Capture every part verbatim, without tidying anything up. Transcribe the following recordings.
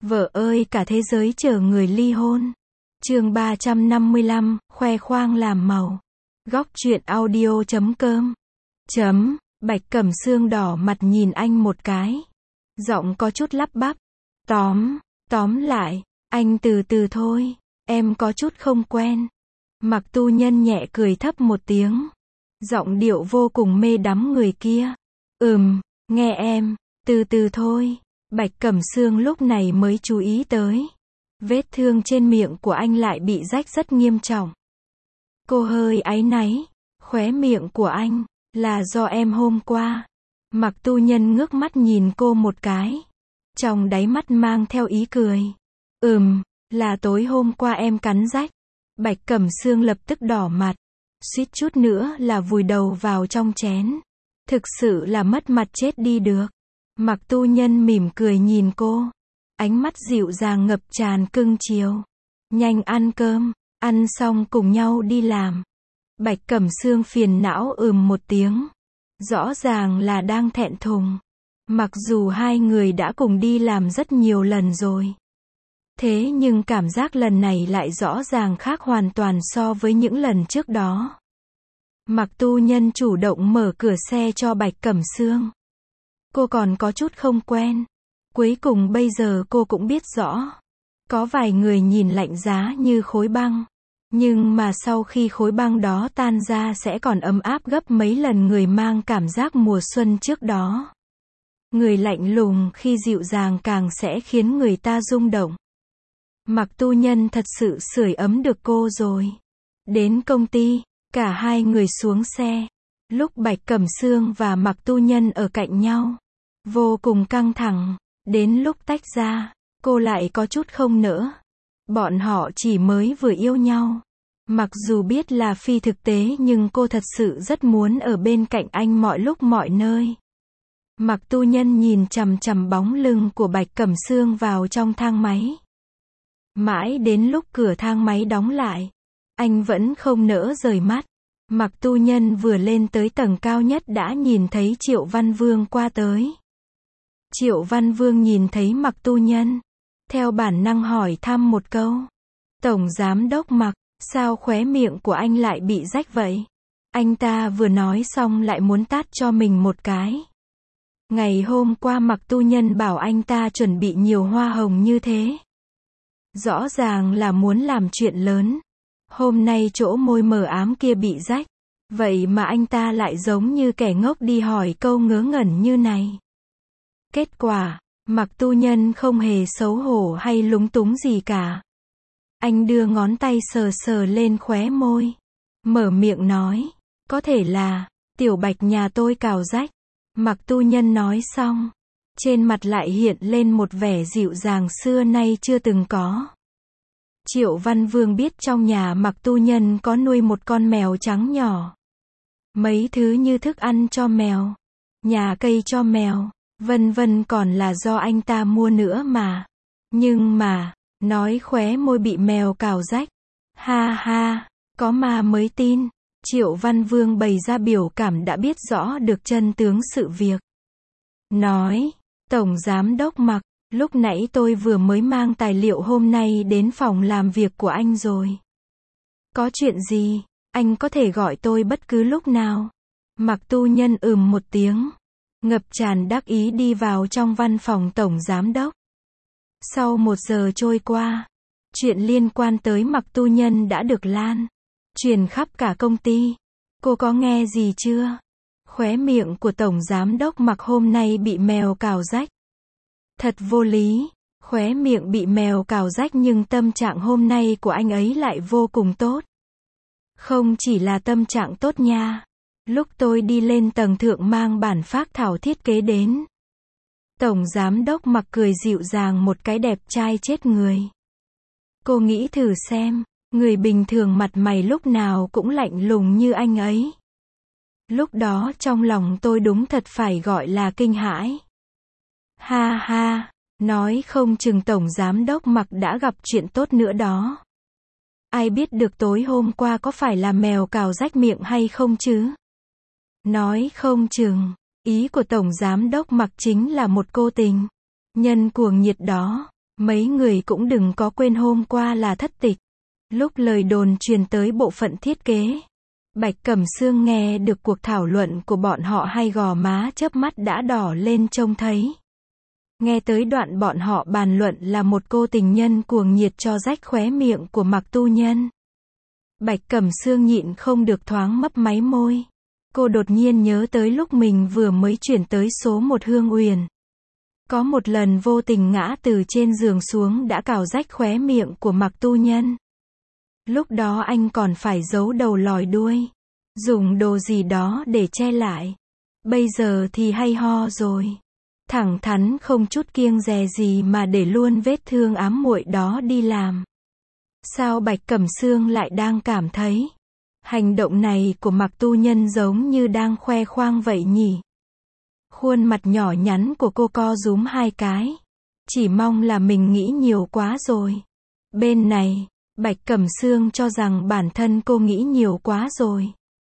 Vợ ơi cả thế giới chờ người ly hôn. Chương ba trăm năm mươi lăm, khoe khoang làm màu. Góc truyện audio chấm com. Chấm, Bạch Cẩm Sương đỏ mặt nhìn anh một cái. Giọng có chút lắp bắp. Tóm, tóm lại, anh từ từ thôi, em có chút không quen. Mặc Tu Nhân nhẹ cười thấp một tiếng. Giọng điệu vô cùng mê đắm người kia. Ừm, nghe em, từ từ thôi. Bạch Cẩm Sương lúc này mới chú ý tới. Vết thương trên miệng của anh lại bị rách rất nghiêm trọng. Cô hơi áy náy. Khóe miệng của anh, là do em hôm qua. Mặc Tu Nhân ngước mắt nhìn cô một cái. Trong đáy mắt mang theo ý cười. Ừm, là tối hôm qua em cắn rách. Bạch Cẩm Sương lập tức đỏ mặt. Suýt chút nữa là vùi đầu vào trong chén. Thực sự là mất mặt chết đi được. Mặc Tu Nhân mỉm cười nhìn cô. Ánh mắt dịu dàng ngập tràn cưng chiều. Nhanh ăn cơm, ăn xong cùng nhau đi làm. Bạch Cẩm Sương phiền não ừm một tiếng. Rõ ràng là đang thẹn thùng. Mặc dù hai người đã cùng đi làm rất nhiều lần rồi. Thế nhưng cảm giác lần này lại rõ ràng khác hoàn toàn so với những lần trước đó. Mặc Tu Nhân chủ động mở cửa xe cho Bạch Cẩm Sương. Cô còn có chút không quen. Cuối cùng bây giờ cô cũng biết rõ. Có vài người nhìn lạnh giá như khối băng. Nhưng mà sau khi khối băng đó tan ra sẽ còn ấm áp gấp mấy lần người mang cảm giác mùa xuân trước đó. Người lạnh lùng khi dịu dàng càng sẽ khiến người ta rung động. Mặc Tu Nhân thật sự sưởi ấm được cô rồi. Đến công ty, cả hai người xuống xe. Lúc Bạch Cẩm Sương và Mặc Tu Nhân ở cạnh nhau, vô cùng căng thẳng. Đến lúc tách ra, cô lại có chút không nỡ. Bọn họ chỉ mới vừa yêu nhau. Mặc dù biết là phi thực tế nhưng cô thật sự rất muốn ở bên cạnh anh mọi lúc mọi nơi. Mặc Tu Nhân nhìn chằm chằm bóng lưng của Bạch Cẩm Sương vào trong thang máy. Mãi đến lúc cửa thang máy đóng lại, anh vẫn không nỡ rời mắt. Mặc Tu Nhân vừa lên tới tầng cao nhất đã nhìn thấy Triệu Văn Vương qua tới. Triệu Văn Vương nhìn thấy Mặc Tu Nhân, theo bản năng hỏi thăm một câu. Tổng Giám Đốc Mặc, sao khóe miệng của anh lại bị rách vậy? Anh ta vừa nói xong lại muốn tát cho mình một cái. Ngày hôm qua Mặc Tu Nhân bảo anh ta chuẩn bị nhiều hoa hồng như thế. Rõ ràng là muốn làm chuyện lớn. Hôm nay chỗ môi mờ ám kia bị rách. Vậy mà anh ta lại giống như kẻ ngốc đi hỏi câu ngớ ngẩn như này. Kết quả, Mặc Tu Nhân không hề xấu hổ hay lúng túng gì cả. Anh đưa ngón tay sờ sờ lên khóe môi. Mở miệng nói. Có thể là, tiểu Bạch nhà tôi cào rách. Mặc Tu Nhân nói xong. Trên mặt lại hiện lên một vẻ dịu dàng xưa nay chưa từng có. Triệu Văn Vương biết trong nhà Mặc Tu Nhân có nuôi một con mèo trắng nhỏ. Mấy thứ như thức ăn cho mèo, nhà cây cho mèo, vân vân còn là do anh ta mua nữa mà. Nhưng mà, nói khóe môi bị mèo cào rách. Ha ha, có mà mới tin. Triệu Văn Vương bày ra biểu cảm đã biết rõ được chân tướng sự việc. Nói, Tổng Giám Đốc Mặc, lúc nãy tôi vừa mới mang tài liệu hôm nay đến phòng làm việc của anh rồi. Có chuyện gì, anh có thể gọi tôi bất cứ lúc nào. Mặc Tu Nhân ừm một tiếng, ngập tràn đắc ý đi vào trong văn phòng Tổng Giám Đốc. Sau một giờ trôi qua, chuyện liên quan tới Mặc Tu Nhân đã được lan truyền khắp cả công ty. Cô có nghe gì chưa? Khóe miệng của Tổng Giám Đốc Mặc hôm nay bị mèo cào rách. Thật vô lý, khóe miệng bị mèo cào rách nhưng tâm trạng hôm nay của anh ấy lại vô cùng tốt. Không chỉ là tâm trạng tốt nha. Lúc tôi đi lên tầng thượng mang bản phác thảo thiết kế đến. Tổng Giám Đốc Mặc cười dịu dàng một cái đẹp trai chết người. Cô nghĩ thử xem, người bình thường mặt mày lúc nào cũng lạnh lùng như anh ấy. Lúc đó trong lòng tôi đúng thật phải gọi là kinh hãi. Ha ha, nói không chừng Tổng Giám Đốc Mặc đã gặp chuyện tốt nữa đó. Ai biết được tối hôm qua có phải là mèo cào rách miệng hay không chứ? Nói không chừng, ý của Tổng Giám Đốc Mặc chính là một cô tình nhân cuồng nhiệt đó. Mấy người cũng đừng có quên hôm qua là thất tịch. Lúc lời đồn truyền tới bộ phận thiết kế, Bạch Cẩm Sương nghe được cuộc thảo luận của bọn họ hay gò má chớp mắt đã đỏ lên trông thấy. Nghe tới đoạn bọn họ bàn luận là một cô tình nhân cuồng nhiệt cho rách khóe miệng của Mạc Tu Nhân. Bạch Cẩm Sương nhịn không được thoáng mấp máy môi. Cô đột nhiên nhớ tới lúc mình vừa mới chuyển tới số một Hương Uyển. Có một lần vô tình ngã từ trên giường xuống đã cào rách khóe miệng của Mạc Tu Nhân. Lúc đó anh còn phải giấu đầu lòi đuôi, dùng đồ gì đó để che lại. Bây giờ thì hay ho rồi. Thẳng thắn không chút kiêng dè gì mà để luôn vết thương ám muội đó đi làm. Sao Bạch Cẩm Sương lại đang cảm thấy hành động này của Mạc Tu Nhân giống như đang khoe khoang vậy nhỉ? Khuôn mặt nhỏ nhắn của cô co rúm hai cái. Chỉ mong là mình nghĩ nhiều quá rồi. Bên này, Bạch Cẩm Sương cho rằng bản thân cô nghĩ nhiều quá rồi.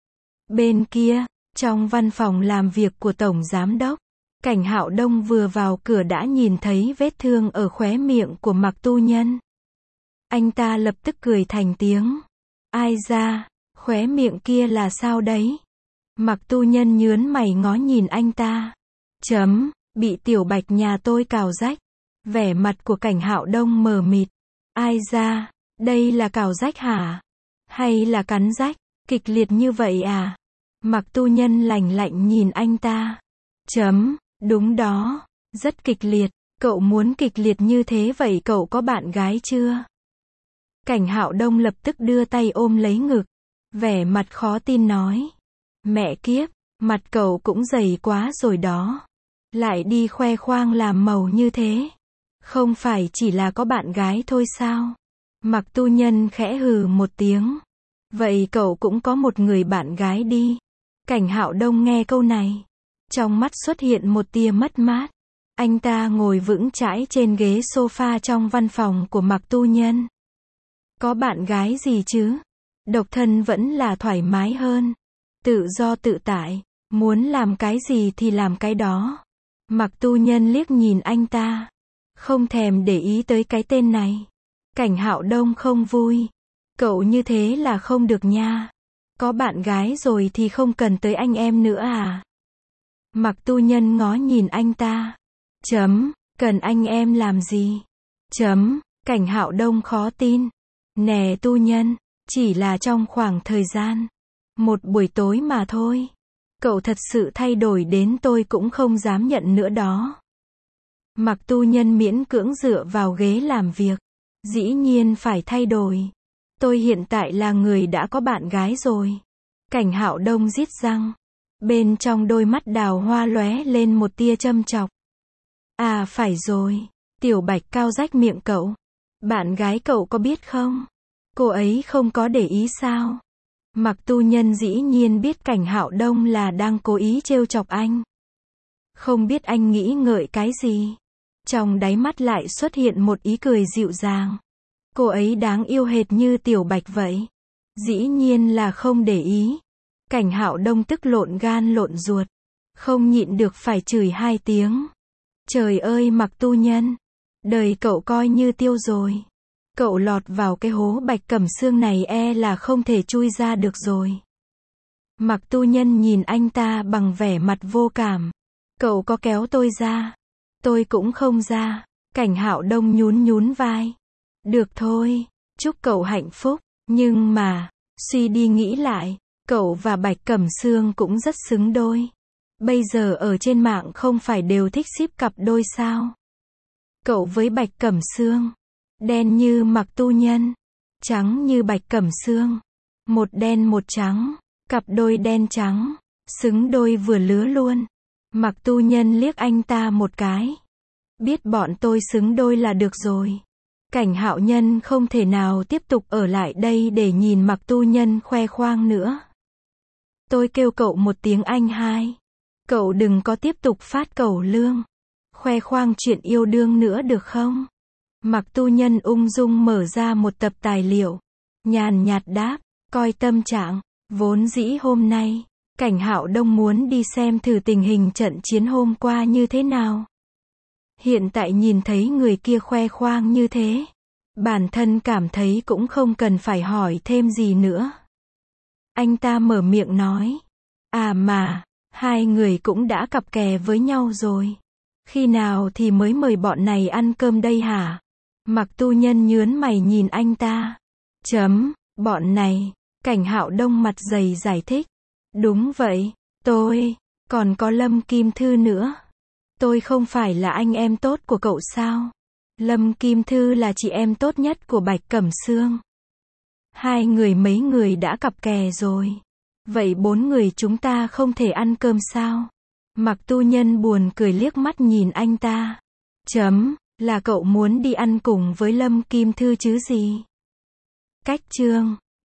Bên kia, trong văn phòng làm việc của Tổng Giám Đốc, Cảnh Hạo Đông vừa vào cửa đã nhìn thấy vết thương ở khóe miệng của Mạc Tu Nhân. Anh ta lập tức cười thành tiếng. Ai da, khóe miệng kia là sao đấy? Mạc Tu Nhân nhớn mày ngó nhìn anh ta. Chấm, bị tiểu Bạch nhà tôi cào rách. Vẻ mặt của Cảnh Hạo Đông mờ mịt. Ai da, đây là cào rách hả? Hay là cắn rách? Kịch liệt như vậy à? Mạc Tu Nhân lạnh lạnh nhìn anh ta. Chấm, đúng đó, rất kịch liệt. Cậu muốn kịch liệt như thế vậy cậu có bạn gái chưa? Cảnh Hạo Đông lập tức đưa tay ôm lấy ngực. Vẻ mặt khó tin nói. Mẹ kiếp, mặt cậu cũng dày quá rồi đó. Lại đi khoe khoang làm màu như thế. Không phải chỉ là có bạn gái thôi sao? Mạc Tu Nhân khẽ hừ một tiếng. Vậy cậu cũng có một người bạn gái đi. Cảnh Hạo Đông nghe câu này. Trong mắt xuất hiện một tia mất mát. Anh ta ngồi vững chãi trên ghế sofa trong văn phòng của Mạc Tu Nhân. Có bạn gái gì chứ? Độc thân vẫn là thoải mái hơn. Tự do tự tại. Muốn làm cái gì thì làm cái đó. Mạc Tu Nhân liếc nhìn anh ta. Không thèm để ý tới cái tên này. Cảnh Hạo Đông không vui. Cậu như thế là không được nha. Có bạn gái rồi thì không cần tới anh em nữa à? Mạc Tu Nhân ngó nhìn anh ta. Chấm, cần anh em làm gì? Chấm, Cảnh Hạo Đông khó tin. Nè Tu Nhân, chỉ là trong khoảng thời gian. Một buổi tối mà thôi. Cậu thật sự thay đổi đến tôi cũng không dám nhận nữa đó. Mạc Tu Nhân miễn cưỡng dựa vào ghế làm việc. Dĩ nhiên phải thay đổi. Tôi hiện tại là người đã có bạn gái rồi. Cảnh Hạo Đông rít răng. Bên trong đôi mắt đào hoa lóe lên một tia châm chọc. À phải rồi. Tiểu Bạch cao rách miệng cậu. Bạn gái cậu có biết không? Cô ấy không có để ý sao? Mạc Tu Nhân dĩ nhiên biết Cảnh Hạo Đông là đang cố ý trêu chọc anh. Không biết anh nghĩ ngợi cái gì. Trong đáy mắt lại xuất hiện một ý cười dịu dàng. Cô ấy đáng yêu hệt như Tiểu Bạch vậy. Dĩ nhiên là không để ý. Cảnh Hạo Đông tức lộn gan lộn ruột. Không nhịn được phải chửi hai tiếng. Trời ơi Mạc Tu Nhân. Đời cậu coi như tiêu rồi. Cậu lọt vào cái hố Bạch Cẩm Sương này e là không thể chui ra được rồi. Mạc Tu Nhân nhìn anh ta bằng vẻ mặt vô cảm. Cậu có kéo tôi ra? Tôi cũng không ra. Cảnh Hạo Đông nhún nhún vai. Được thôi, chúc cậu hạnh phúc. Nhưng mà, suy đi nghĩ lại, cậu và Bạch Cẩm Sương cũng rất xứng đôi. Bây giờ ở trên mạng không phải đều thích ship cặp đôi sao? Cậu với Bạch Cẩm Sương, đen như Mạc Tu Nhân, trắng như Bạch Cẩm Sương, một đen một trắng, cặp đôi đen trắng, xứng đôi vừa lứa luôn. Mạc Tu Nhân liếc anh ta một cái. Biết bọn tôi xứng đôi là được rồi. Cảnh Hạo Nhân không thể nào tiếp tục ở lại đây để nhìn Mạc Tu Nhân khoe khoang nữa. Tôi kêu cậu một tiếng anh hai. Cậu đừng có tiếp tục phát cẩu lương. Khoe khoang chuyện yêu đương nữa được không? Mạc Tu Nhân ung dung mở ra một tập tài liệu. Nhàn nhạt đáp, coi tâm trạng. Vốn dĩ hôm nay, Cảnh Hạo Đông muốn đi xem thử tình hình trận chiến hôm qua như thế nào. Hiện tại nhìn thấy người kia khoe khoang như thế, bản thân cảm thấy cũng không cần phải hỏi thêm gì nữa. Anh ta mở miệng nói. À mà, hai người cũng đã cặp kè với nhau rồi. Khi nào thì mới mời bọn này ăn cơm đây hả? Mặc Tu Nhân nhướng mày nhìn anh ta. Chấm, bọn này. Cảnh Hạo Đông mặt dày giải thích. Đúng vậy, tôi, còn có Lâm Kim Thư nữa. Tôi không phải là anh em tốt của cậu sao? Lâm Kim Thư là chị em tốt nhất của Bạch Cẩm Sương. Hai người mấy người đã cặp kè rồi. Vậy bốn người chúng ta không thể ăn cơm sao? Mặc Tu Nhân buồn cười liếc mắt nhìn anh ta. Chấm, là cậu muốn đi ăn cùng với Lâm Kim Thư chứ gì? Cách chương